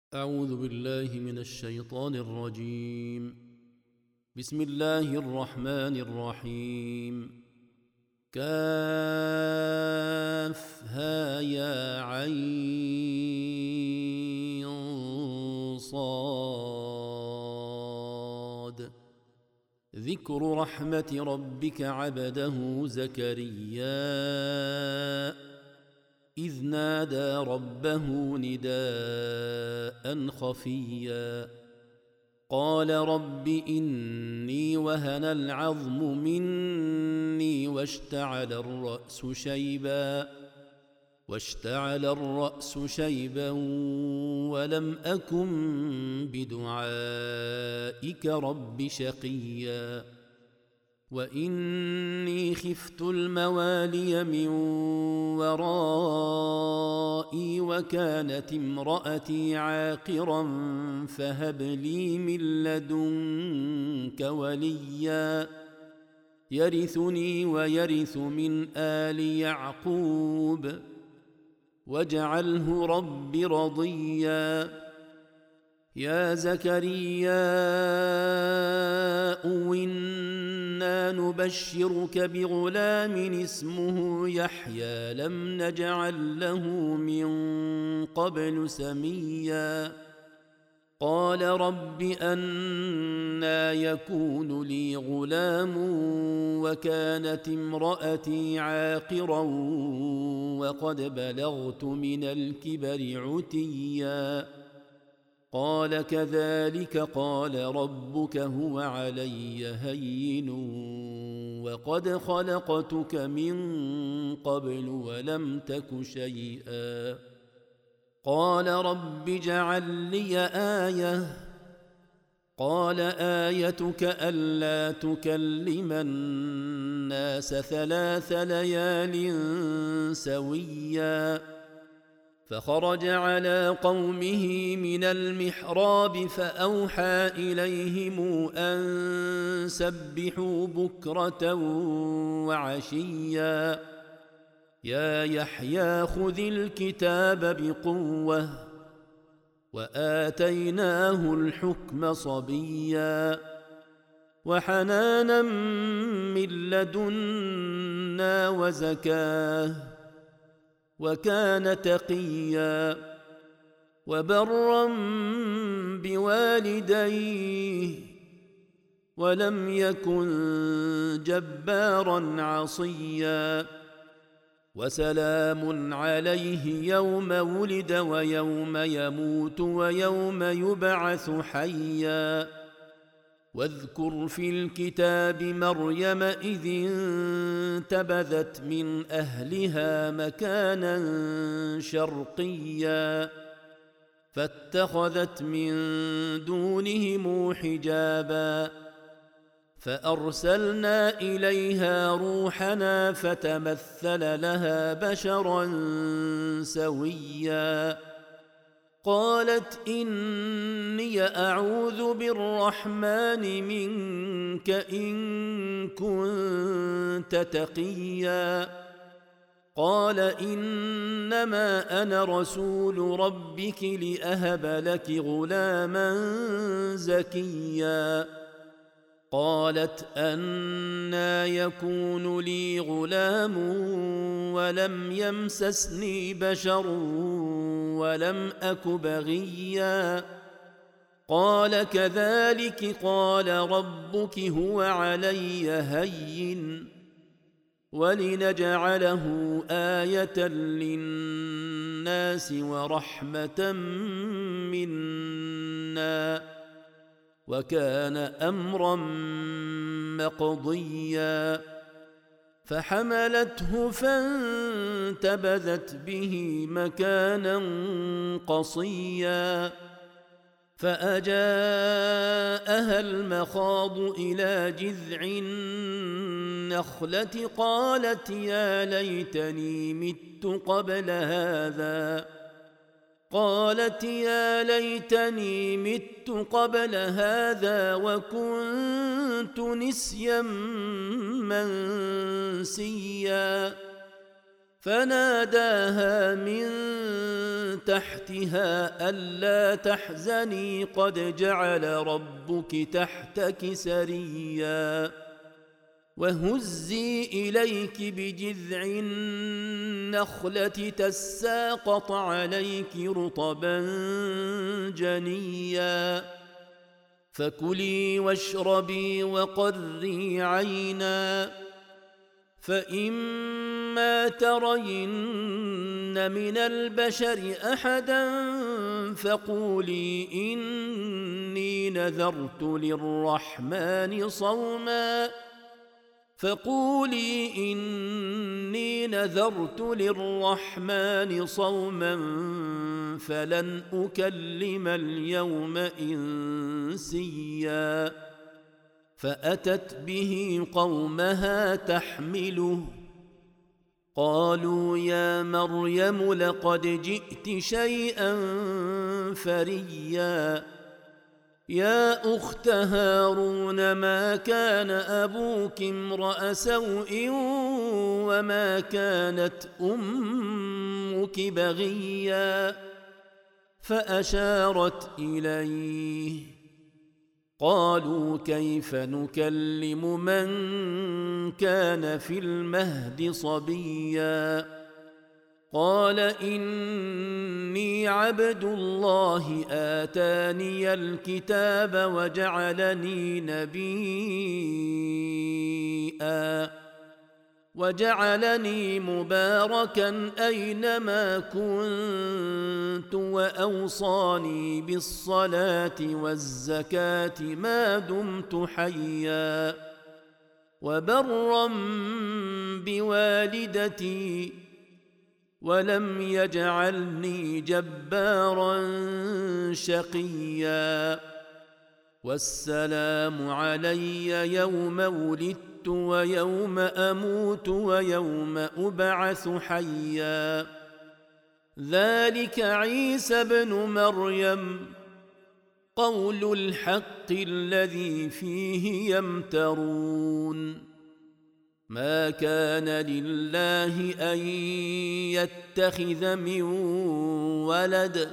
أعوذ بالله من الشيطان الرجيم. بسم الله الرحمن الرحيم. كافها يا عين صاد. ذكر رحمة ربك عبده زكريا إذ نادى ربه نداء خفيا قال رب إني وهن العظم مني واشتعل الرأس شيبا ولم أكن بدعائك رب شقيا وإني خفت الموالي من ورائي وكانت امرأتي عاقرا فهب لي من لدنك وليا يرثني ويرث من آل يعقوب واجعله رب رضيا. يا زكريا إنا نبشرك بغلام اسمه يحيى لم نجعل له من قبل سميا قال رب أنى يكون لي غلام وكانت امرأتي عاقرا وقد بلغت من الكبر عتيا قال كذلك قال ربك هو علي هين وقد خلقتك من قبل ولم تك شيئا قال رب اجعل لي آية قال آيتك ألا تكلم الناس 3 ليال سويا فخرج على قومه من المحراب فأوحى إليهم أن سبحوا بكرة وعشيا يا يحيى خذ الكتاب بقوة وآتيناه الحكم صبيا وحنانا من لدنا وزكاه وكان تقيا وبرا بوالديه ولم يكن جبارا عصيا وسلام عليه يوم ولد ويوم يموت ويوم يبعث حيا واذكر في الكتاب مريم إذ انتبذت من أهلها مكانا شرقيا فاتخذت من دونهم حجابا فأرسلنا إليها روحنا فتمثل لها بشرا سويا قالت إني أعوذ بالرحمن منك إن كنت تقيا قال إنما أنا رسول ربك لأهب لك غلاما زكيا قالت أنى يكون لي غلام ولم يمسسني بشر ولم أك بغيا قال كذلك قال ربك هو علي هين ولنجعله آية للناس ورحمة منا وكان أمرا مقضيا فحملته فانتبذت به مكانا قصيا فأجاءها المخاض إلى جذع النخلة قالت يا ليتني مت قبل هذا وكنت نسيا منسيا فناداها من تحتها ألا تحزني قد جعل ربك تحتك سريا وهزي إليك بجذع النخلة تساقط عليك رطبا جنيا فكلي واشربي وقري عينا فإما ترين من البشر أحدا فقولي إني نذرت للرحمن صوما فلن أكلم اليوم إنسيا فأتت به قومها تحمله قالوا يا مريم لقد جئت شيئا فريا يا أخت هارون ما كان أبوك امرأ سوء وما كانت أمك بغيا فأشارت إليه قالوا كيف نكلم من كان في المهد صبيا قال إني عبد الله آتاني الكتاب وجعلني مباركا أينما كنت وأوصاني بالصلاة والزكاة ما دمت حيا وبرا بوالدتي ولم يجعلني جبارا شقيا والسلام علي يوم ولدت ويوم أموت ويوم أبعث حيا ذلك عيسى ابن مريم قول الحق الذي فيه يمترون ما كان لله أن يتخذ من ولد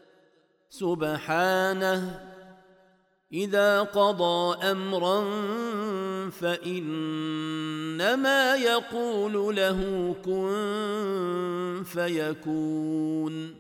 سبحانه إذا قضى أمرا فإنما يقول له كن فيكون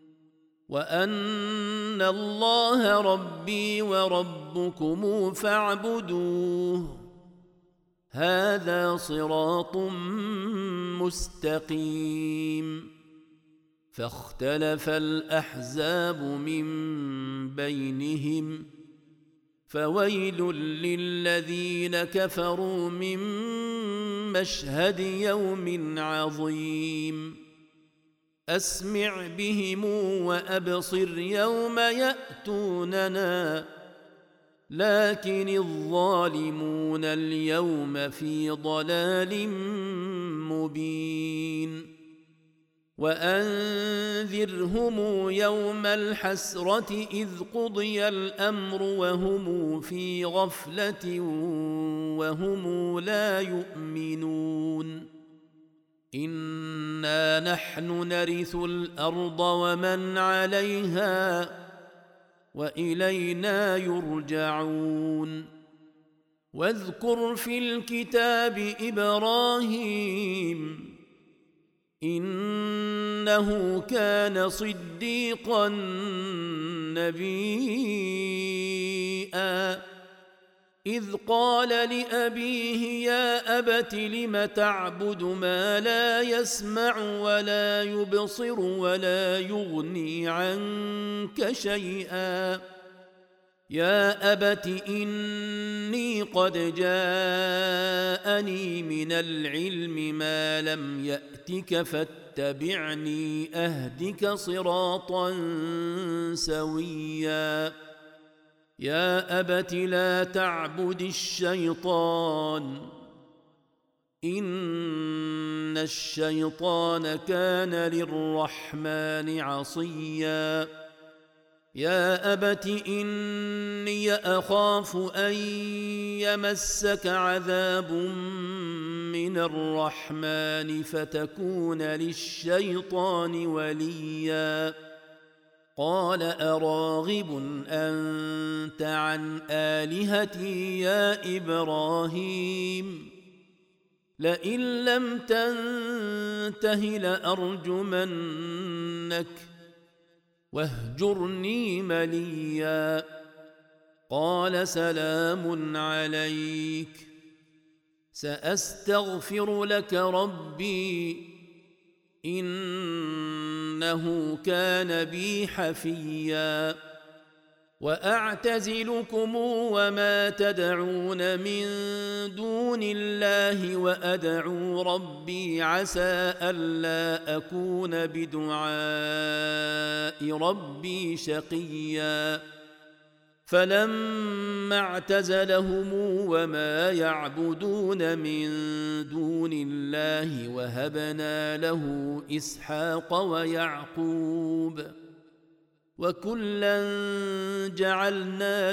وأن الله ربي وربكم فاعبدوه هذا صراط مستقيم فاختلف الأحزاب من بينهم فويل للذين كفروا من مشهد يوم عظيم أسمع بهم وأبصر يوم يأتوننا لكن الظالمون اليوم في ضلال مبين وأنذرهم يوم الحسرة إذ قضي الأمر وهم في غفلة وهم لا يؤمنون إنا نحن نرث الأرض ومن عليها وإلينا يرجعون واذكر في الكتاب إبراهيم إنه كان صديقا نبيا إذ قال لأبيه يا أبت لم تعبد ما لا يسمع ولا يبصر ولا يغني عنك شيئا يا أبت إني قد جاءني من العلم ما لم يأتك فاتبعني أهدك صراطا سويا يا أبت لا تعبد الشيطان إن الشيطان كان للرحمن عصيا يا أبت إني أخاف أن يمسك عذاب من الرحمن فتكون للشيطان وليا قال أراغب أنت عن آلهتي يا إبراهيم لئن لم تنته لأرجمنك واهجرني مليا قال سلام عليك سأستغفر لك ربي إنه كان بي حفيا وأعتزلكم وما تدعون من دون الله وأدعو ربي عسى ألا أكون بدعاء ربي شقيا فلما اعتزلهم وما يعبدون من دون الله وهبنا له إسحاق ويعقوب وكلا جعلنا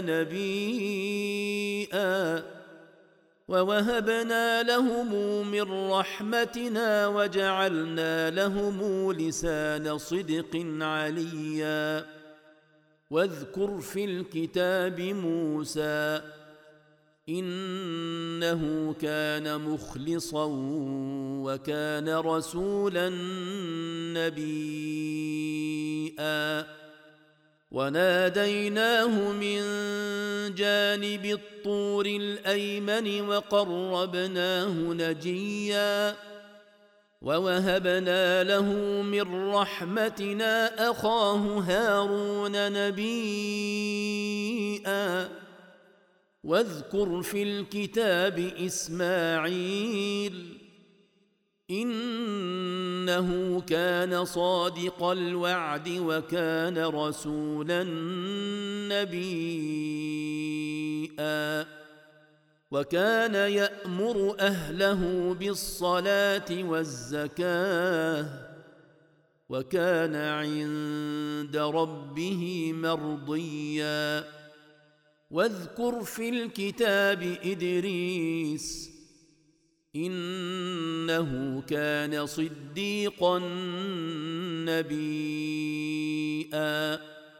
نبيا ووهبنا لهم من رحمتنا وجعلنا لهم لسان صدق عليا واذكر في الكتاب موسى إنه كان مخلصا وكان رسولا نبيا وناديناه من جانب الطور الأيمن وقربناه نجيا ووهبنا له من رحمتنا أخاه هارون نبيا واذكر في الكتاب إسماعيل إنه كان صادق الوعد وكان رسولا نبيا وكان يأمر أهله بالصلاة والزكاة وكان عند ربه مرضيا واذكر في الكتاب إدريس إنه كان صديقا نبيا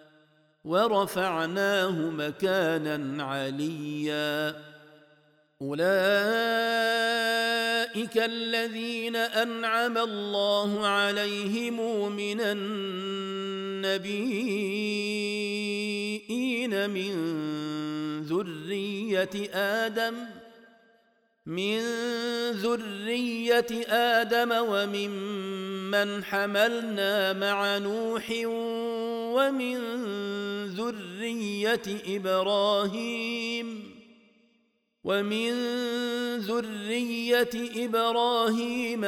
ورفعناه مكانا عليا أولئك الذين أنعم الله عليهم من النبيين من ذرية آدم وممن حملنا مع نوح ومن ذرية إبراهيم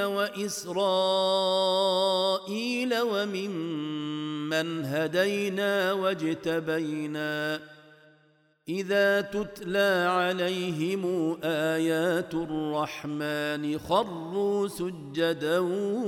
وإسرائيل وممن هدينا واجتبينا إذا تتلى عليهم آيات الرحمن خروا سجدا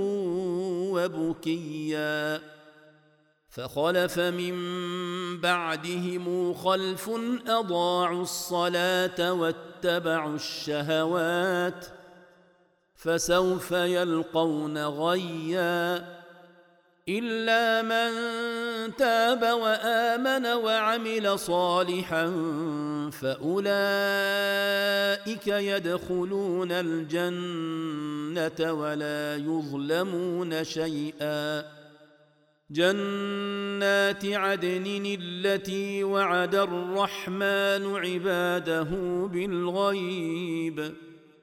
وبكيا فخلف من بعدهم خلف أضاعوا الصلاة واتبعوا الشهوات فسوف يلقون غيا إلا من تاب وآمن وعمل صالحا فأولئك يدخلون الجنة ولا يظلمون شيئا جنات عدن التي وعد الرحمن عباده بالغيب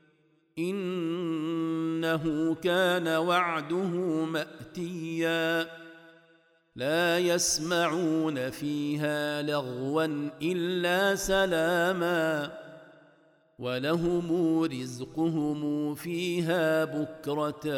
إنه كان وعده مأتيا لا يسمعون فيها لغوا إلا سلاما ولهم رزقهم فيها بكرة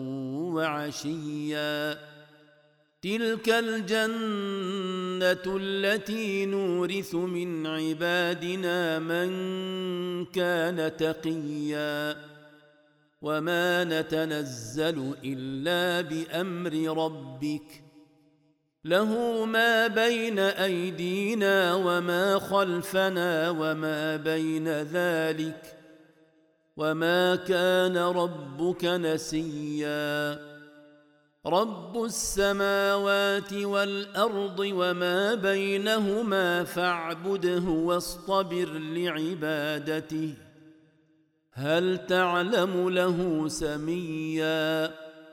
وعشيا تلك الجنة التي نورث من عبادنا من كان تقيا وما نتنزل إلا بأمر ربك له ما بين أيدينا وما خلفنا وما بين ذلك وما كان ربك نسيا رب السماوات والأرض وما بينهما فاعبده واصطبر لعبادته هل تعلم له سميا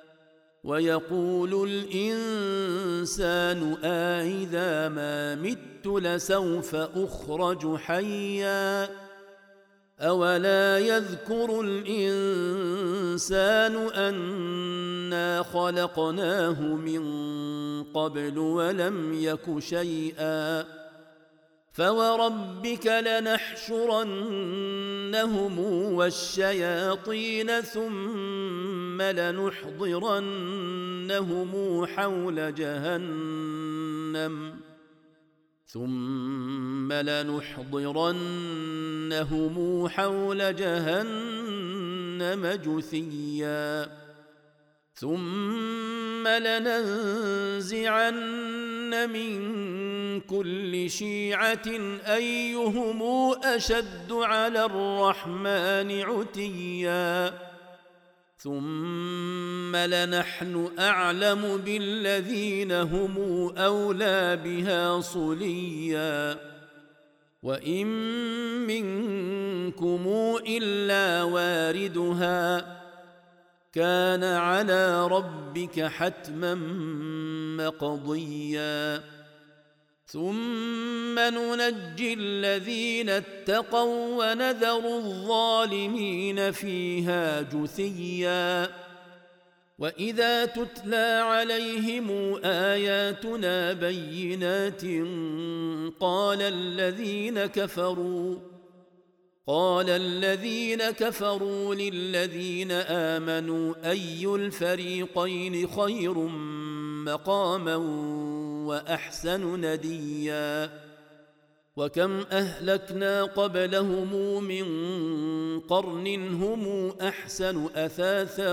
ويقول الإنسان أإذا ما مت لسوف أخرج حيا أولا يذكر الإنسان أنا خلقناه من قبل ولم يك شيئا فوربك لنحشرنهم والشياطين ثم لنحضرنهم حول جهنم جثيا ثم لننزعن من كل شيعة أيهم أشد على الرحمن عتيا ثم لنحن أعلم بالذين هم أولى بها صليا وإن منكم إلا واردها كان على ربك حتما مقضيا ثم ننجي الذين اتقوا ونذر الظالمين فيها جثيا وإذا تتلى عليهم آياتنا بينات قال الذين كفروا للذين آمنوا أي الفريقين خير مقاما وأحسن نديا وكم أهلكنا قبلهم من قرن هم أحسن أثاثا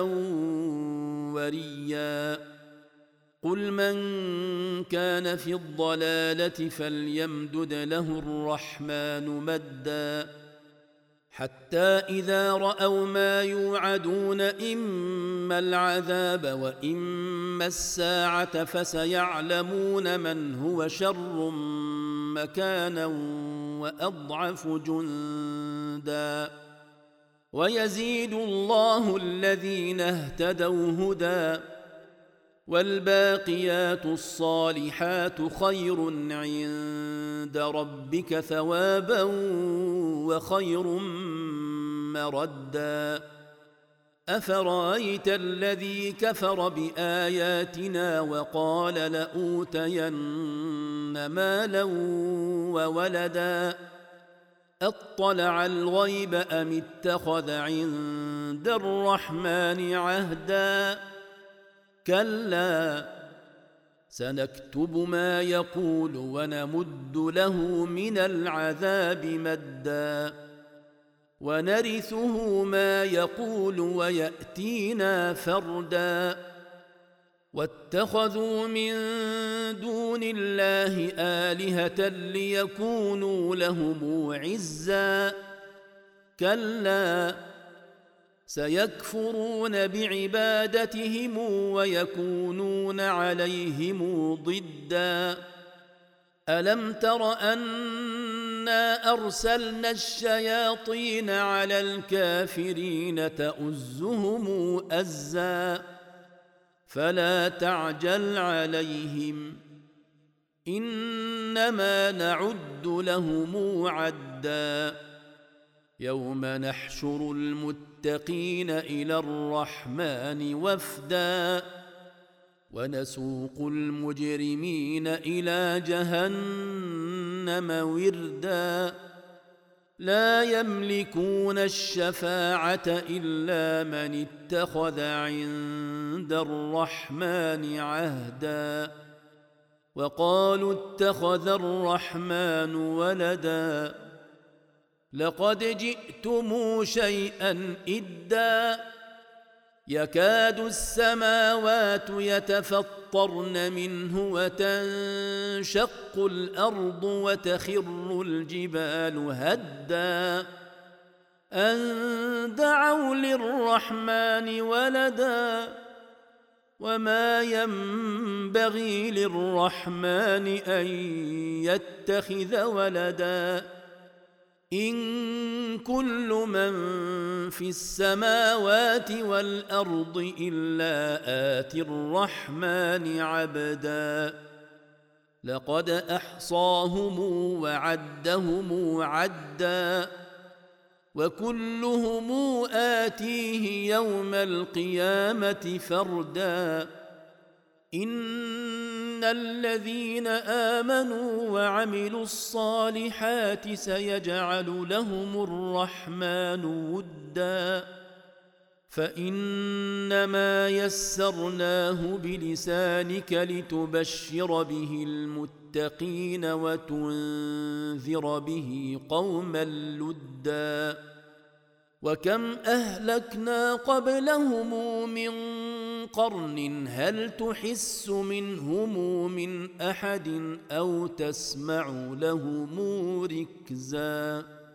وريا قل من كان في الضلالة فليمدد له الرحمن مدا حتى إذا رأوا ما يوعدون إما العذاب وإما الساعة فسيعلمون من هو شر مكانا وأضعف جندا ويزيد الله الذين اهتدوا هدى والباقيات الصالحات خير عند ربك ثوابا وخير مردا أفرأيت الذي كفر بآياتنا وقال لأوتين مالا وولدا أطلع الغيب أم اتخذ عند الرحمن عهدا كلا سنكتب ما يقول ونمد له من العذاب مدا ونرثه ما يقول ويأتينا فردا واتخذوا من دون الله آلهة ليكونوا لهم عزا كلا سيكفرون بعبادتهم ويكونون عليهم ضدا ألم تر أنا أرسلنا الشياطين على الكافرين تؤزهم أزا فلا تعجل عليهم إنما نعد لهم عدا يوم نحشر المتقين إلى الرحمن وفدا ونسوق المجرمين إلى جهنم وردا لا يملكون الشفاعة إلا من اتخذ عند الرحمن عهدا وقالوا اتخذ الرحمن ولدا لقد جئتم شيئا إدا يكاد السماوات يتفطرن منه وتنشق الأرض وتخر الجبال هدا أن دعوا للرحمن ولدا وما ينبغي للرحمن أن يتخذ ولدا إن كل من في السماوات والأرض إلا آتي الرحمن عبدا لقد أحصاهم وعدهم عدا وكلهم آتيه يوم القيامة فردا إن الذين آمنوا وعملوا الصالحات سيجعل لهم الرحمن ودا فإنما يسرناه بلسانك لتبشر به المتقين وتنذر به قوما لدا وكم أهلكنا قبلهم من قرن هل تحس منهم من أحد أو تسمع لهم ركزا